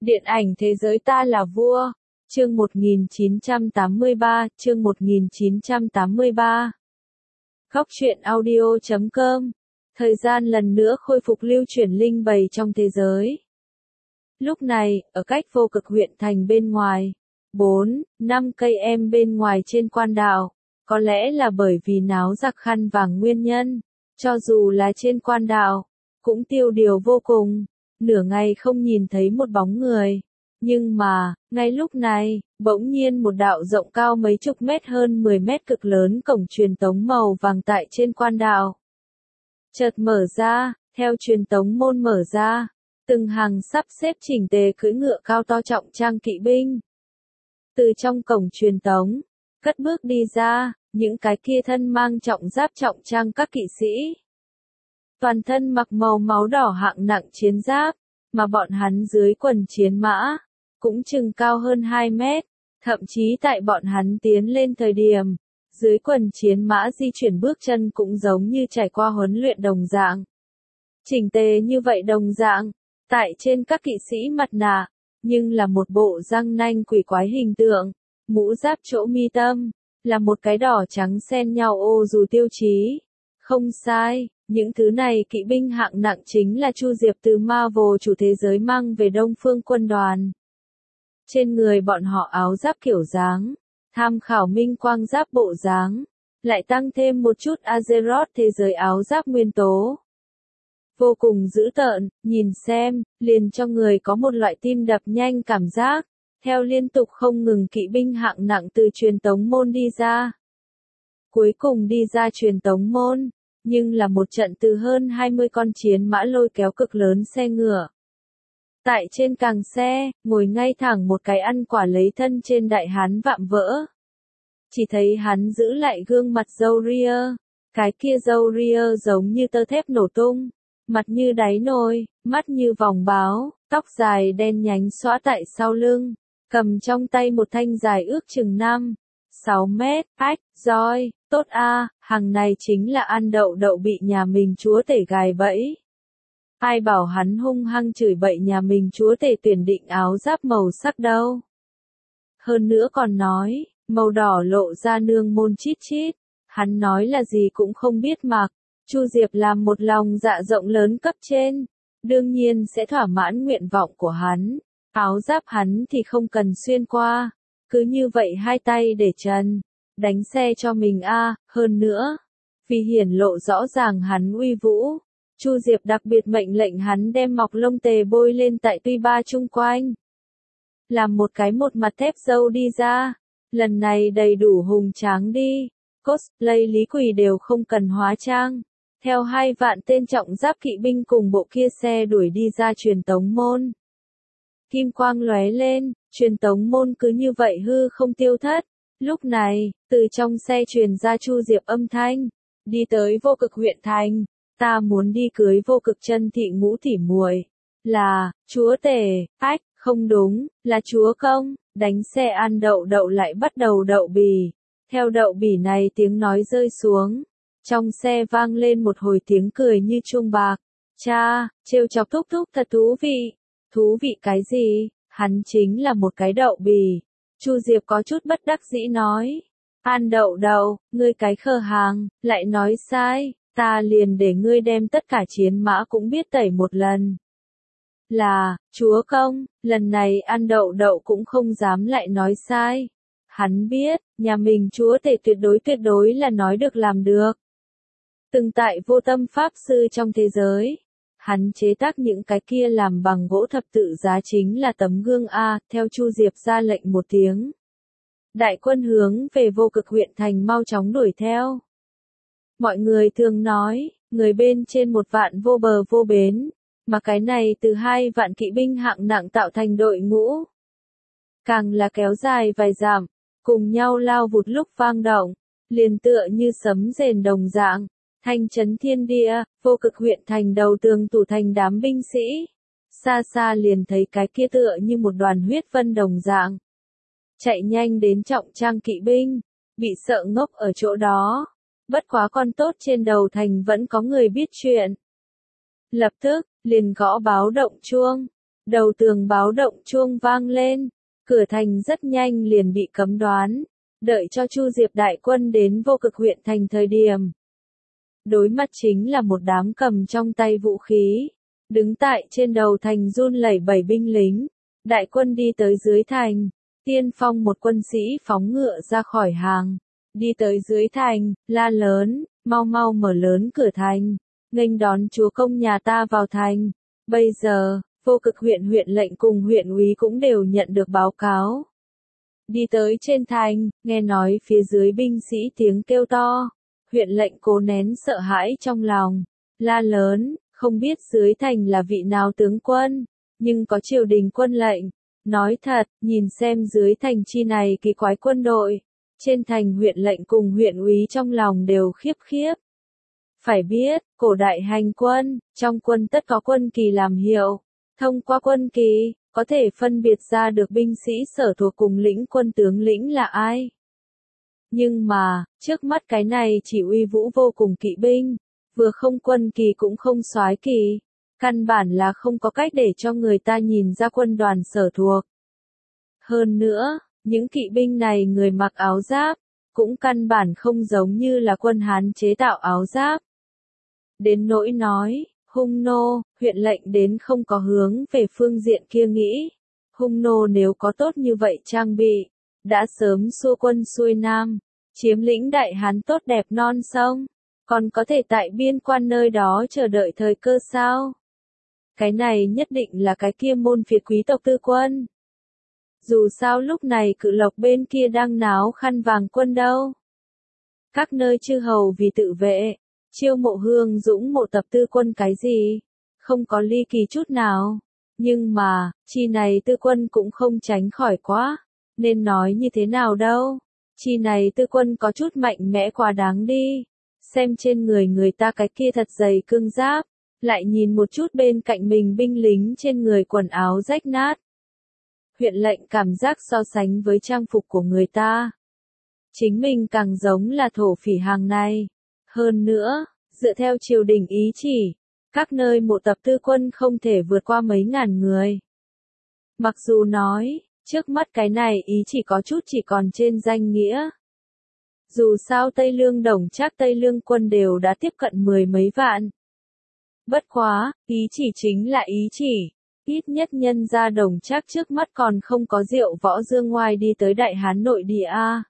Điện ảnh thế giới ta là vua. Chương 1983, chương 1983. Góc truyện audio.com. Thời gian lần nữa khôi phục lưu chuyển linh bày trong thế giới. Lúc này, ở cách vô cực huyện thành bên ngoài, 4-5 cây em bên ngoài trên quan đảo, có lẽ là bởi vì náo giặc khăn vàng nguyên nhân, cho dù là trên quan đảo, cũng tiêu điều vô cùng, nửa ngày không nhìn thấy một bóng người. Nhưng mà, ngay lúc này, bỗng nhiên một đạo rộng cao mấy chục mét hơn 10 mét cực lớn cổng truyền tống màu vàng tại trên quan đảo chợt mở ra, theo truyền tống môn mở ra, từng hàng sắp xếp chỉnh tề cưỡi ngựa cao to trọng trang kỵ binh. Từ trong cổng truyền tống, cất bước đi ra, những cái kia thân mang trọng giáp trọng trang các kỵ sĩ. Toàn thân mặc màu máu đỏ hạng nặng chiến giáp, mà bọn hắn dưới quần chiến mã, cũng chừng cao hơn 2 mét, thậm chí tại bọn hắn tiến lên thời điểm, dưới quần chiến mã di chuyển bước chân cũng giống như trải qua huấn luyện đồng dạng. Chỉnh tề như vậy đồng dạng, tại trên các kỵ sĩ mặt nạ, nhưng là một bộ răng nanh quỷ quái hình tượng, mũ giáp chỗ mi tâm, là một cái đỏ trắng xen nhau ô dù tiêu chí. Không sai, những thứ này kỵ binh hạng nặng chính là Chu Diệp từ Marvel chủ thế giới mang về Đông Phương quân đoàn. Trên người bọn họ áo giáp kiểu dáng, tham khảo minh quang giáp bộ dáng, lại tăng thêm một chút Azeroth thế giới áo giáp nguyên tố. Vô cùng dữ tợn, nhìn xem, liền cho người có một loại tim đập nhanh cảm giác, theo liên tục không ngừng kỵ binh hạng nặng từ truyền tống môn đi ra. Cuối cùng đi ra truyền tống môn, nhưng là một trận từ hơn 20 con chiến mã lôi kéo cực lớn xe ngựa. Tại trên càng xe, ngồi ngay thẳng một cái ăn quả lấy thân trên đại hán vạm vỡ. Chỉ thấy hắn giữ lại gương mặt râu ria, cái kia râu ria giống như tơ thép nổ tung, mặt như đáy nồi, mắt như vòng báo, tóc dài đen nhánh xõa tại sau lưng, cầm trong tay một thanh dài ước chừng 5-6 mét, roi, tốt a, hàng này chính là ăn đậu đậu bị nhà mình chúa tể gài bẫy. Ai bảo hắn hung hăng chửi bậy nhà mình chúa tể tuyển định áo giáp màu sắc đâu. Hơn nữa còn nói, màu đỏ lộ ra nương môn chít chít, hắn nói là gì cũng không biết mặc. Chu Diệp làm một lòng dạ rộng lớn cấp trên, đương nhiên sẽ thỏa mãn nguyện vọng của hắn. Áo giáp hắn thì không cần xuyên qua, cứ như vậy hai tay để trần, đánh xe cho mình a. Hơn nữa, vì hiển lộ rõ ràng hắn uy vũ, Chu Diệp đặc biệt mệnh lệnh hắn đem mọc lông tề bôi lên tại tuy ba chung quanh. Làm một cái một mặt thép dâu đi ra, lần này đầy đủ hùng tráng đi, cosplay lý quỷ đều không cần hóa trang. Theo 2 vạn tên trọng giáp kỵ binh cùng bộ kia xe đuổi đi ra truyền tống môn. Kim quang lóe lên, truyền tống môn cứ như vậy hư không tiêu thất. Lúc này, từ trong xe truyền ra Chu Diệp âm thanh, đi tới vô cực huyện thành, ta muốn đi cưới vô cực chân thị ngũ tỷ muội. Là, chúa tể, không đúng, là chúa công, đánh xe ăn đậu đậu lại bắt đầu đậu bì. Theo đậu bỉ này tiếng nói rơi xuống. Trong xe vang lên một hồi tiếng cười như chuông bạc. Cha, trêu chọc thúc thúc thật thú vị. Thú vị cái gì? Hắn chính là một cái đậu bì. Chu Diệp có chút bất đắc dĩ nói. Ăn đậu đậu, ngươi cái khờ hàng, lại nói sai, ta liền để ngươi đem tất cả chiến mã cũng biết tẩy một lần. Là, chúa công, lần này ăn đậu đậu cũng không dám lại nói sai. Hắn biết, nhà mình chúa tể tuyệt đối là nói được làm được. Từng tại vô tâm pháp sư trong thế giới, hắn chế tác những cái kia làm bằng gỗ thập tự giá chính là tấm gương A, theo Chu Diệp ra lệnh một tiếng. Đại quân hướng về vô cực huyện thành mau chóng đuổi theo. Mọi người thường nói, người bên trên 1 vạn vô bờ vô bến, mà cái này từ 2 vạn kỵ binh hạng nặng tạo thành đội ngũ. Càng là kéo dài vài dặm, cùng nhau lao vụt lúc vang động, liền tựa như sấm rền đồng dạng. Thanh chấn thiên địa, vô cực huyện thành đầu tường tủ thành đám binh sĩ. Xa xa liền thấy cái kia tựa như một đoàn huyết vân đồng dạng. Chạy nhanh đến trọng trang kỵ binh, bị sợ ngốc ở chỗ đó. Bất quá con tốt trên đầu thành vẫn có người biết chuyện. Lập tức, liền gõ báo động chuông. Đầu tường báo động chuông vang lên, cửa thành rất nhanh liền bị cấm đoán, đợi cho Chu Diệp đại quân đến Vô Cực huyện thành thời điểm. Đối mặt chính là một đám cầm trong tay vũ khí, đứng tại trên đầu thành run lẩy bẩy binh lính. Đại quân đi tới dưới thành, tiên phong một quân sĩ phóng ngựa ra khỏi hàng, đi tới dưới thành, la lớn, mau mau mở lớn cửa thành, nghênh đón chúa công nhà ta vào thành. Bây giờ, Vô Cực huyện huyện lệnh cùng huyện úy cũng đều nhận được báo cáo. Đi tới trên thành, nghe nói phía dưới binh sĩ tiếng kêu to, huyện lệnh cố nén sợ hãi trong lòng, la lớn, không biết dưới thành là vị nào tướng quân, nhưng có triều đình quân lệnh. Nói thật, nhìn xem dưới thành chi này kỳ quái quân đội, trên thành huyện lệnh cùng huyện úy trong lòng đều khiếp khiếp. Phải biết, cổ đại hành quân, trong quân tất có quân kỳ làm hiệu, thông qua quân kỳ, có thể phân biệt ra được binh sĩ sở thuộc cùng lĩnh quân tướng lĩnh là ai. Nhưng mà, trước mắt cái này chỉ uy vũ vô cùng kỵ binh, vừa không quân kỳ cũng không soái kỳ, căn bản là không có cách để cho người ta nhìn ra quân đoàn sở thuộc. Hơn nữa, những kỵ binh này người mặc áo giáp, cũng căn bản không giống như là quân Hán chế tạo áo giáp. Đến nỗi nói, hung nô, huyện lệnh đến không có hướng về phương diện kia nghĩ. Hung nô nếu có tốt như vậy trang bị, đã sớm xua quân xuôi nam, chiếm lĩnh Đại Hán tốt đẹp non sông, còn có thể tại biên quan nơi đó chờ đợi thời cơ sao? Cái này nhất định là cái kia môn phiệt quý tộc tư quân. Dù sao lúc này Cự Lộc bên kia đang náo khăn vàng quân đâu. Các nơi chư hầu vì tự vệ, chiêu mộ hương dũng mộ tập tư quân cái gì, không có ly kỳ chút nào. Nhưng mà, chi này tư quân cũng không tránh khỏi quá, nên nói như thế nào đâu. Chi này tư quân có chút mạnh mẽ quá đáng đi. Xem trên người ta cái kia thật dày cương giáp, lại nhìn một chút bên cạnh mình binh lính trên người quần áo rách nát. Huyện lệnh cảm giác so sánh với trang phục của người ta, chính mình càng giống là thổ phỉ hàng này. Hơn nữa, dựa theo triều đình ý chỉ, các nơi mộ tập tư quân không thể vượt qua mấy ngàn người. Mặc dù nói, trước mắt cái này ý chỉ có chút chỉ còn trên danh nghĩa. Dù sao Tây Lương Đồng Trác Tây Lương quân đều đã tiếp cận 10 mấy vạn. Bất quá, ý chỉ chính là ý chỉ. Ít nhất nhân ra Đồng Trác trước mắt còn không có rượu võ dương ngoài đi tới Đại Hán nội địa a.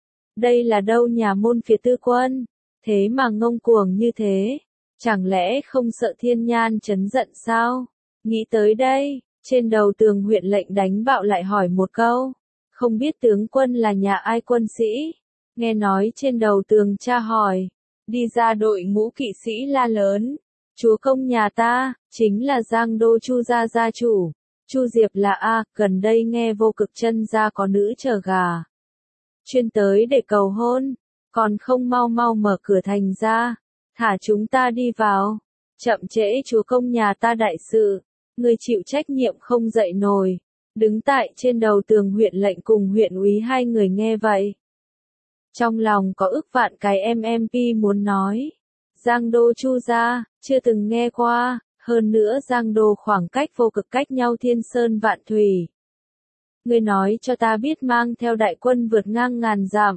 Đây là đâu nhà môn phiệt tư quân, thế mà ngông cuồng như thế, chẳng lẽ không sợ thiên nhan chấn giận sao? Nghĩ tới đây, trên đầu tường huyện lệnh đánh bạo lại hỏi một câu, không biết tướng quân là nhà ai quân sĩ? Nghe nói trên đầu tường tra hỏi, đi ra đội ngũ kỵ sĩ la lớn. Chúa công nhà ta, chính là Giang Đô Chu gia gia chủ. Chu Diệp là A, gần đây nghe Vô Cực chân gia có nữ chờ gà. Chuyên tới để cầu hôn, còn không mau mau mở cửa thành ra, thả chúng ta đi vào. Chậm trễ chúa công nhà ta đại sự, người chịu trách nhiệm không dậy nổi. Đứng tại trên đầu tường huyện lệnh cùng huyện úy hai người nghe vậy. Trong lòng có ức vạn cái MMP muốn nói. Giang Đô Chu gia, chưa từng nghe qua, hơn nữa Giang Đô khoảng cách Vô Cực cách nhau thiên sơn vạn thủy. Ngươi nói cho ta biết mang theo đại quân vượt ngang ngàn dặm.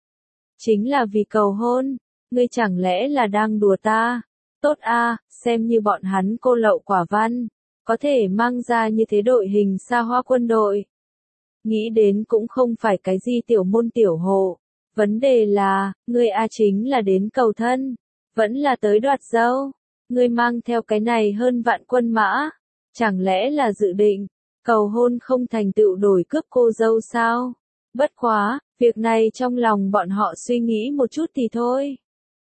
Chính là vì cầu hôn, ngươi chẳng lẽ là đang đùa ta? Tốt a, xem như bọn hắn cô lậu quả văn, có thể mang ra như thế đội hình xa hoa quân đội. Nghĩ đến cũng không phải cái gì tiểu môn tiểu hộ, vấn đề là, ngươi a chính là đến cầu thân. Vẫn là tới đoạt dâu, ngươi mang theo cái này hơn vạn quân mã, chẳng lẽ là dự định, cầu hôn không thành tựu đổi cướp cô dâu sao? Bất quá, việc này trong lòng bọn họ suy nghĩ một chút thì thôi.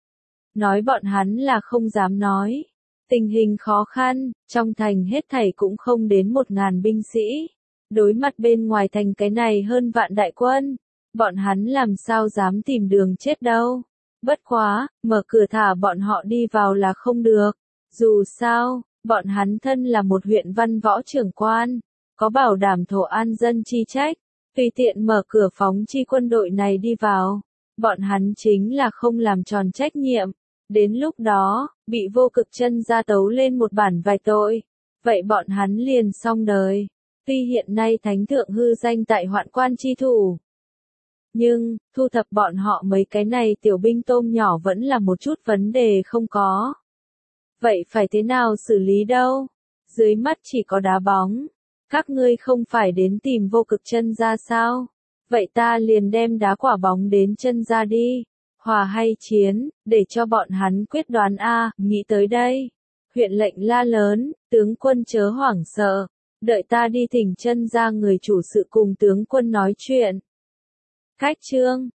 Nói bọn hắn là không dám nói. Tình hình khó khăn, trong thành hết thảy cũng không đến 1000 binh sĩ. Đối mặt bên ngoài thành cái này hơn vạn đại quân, bọn hắn làm sao dám tìm đường chết đâu. Bất quá, mở cửa thả bọn họ đi vào là không được. Dù sao, bọn hắn thân là một huyện văn võ trưởng quan, có bảo đảm thổ an dân chi trách, tùy tiện mở cửa phóng chi quân đội này đi vào. Bọn hắn chính là không làm tròn trách nhiệm. Đến lúc đó, bị Vô Cực chân gia tấu lên một bản vài tội. vậy bọn hắn liền xong đời. Tuy hiện nay thánh thượng hư danh tại Hoạn Quan chi thủ, nhưng, thu thập bọn họ mấy cái này tiểu binh tôm nhỏ vẫn là một chút vấn đề không có. Vậy phải thế nào xử lý đâu? Dưới mắt chỉ có đá bóng. Các ngươi không phải đến tìm Vô Cực Chân Gia sao? Vậy ta liền đem đá quả bóng đến chân ra đi. Hòa hay chiến, để cho bọn hắn quyết đoán a. Nghĩ tới đây. Huyện lệnh la lớn, tướng quân chớ hoảng sợ. Đợi ta đi thỉnh chân ra người chủ sự cùng tướng quân nói chuyện. Khách trương,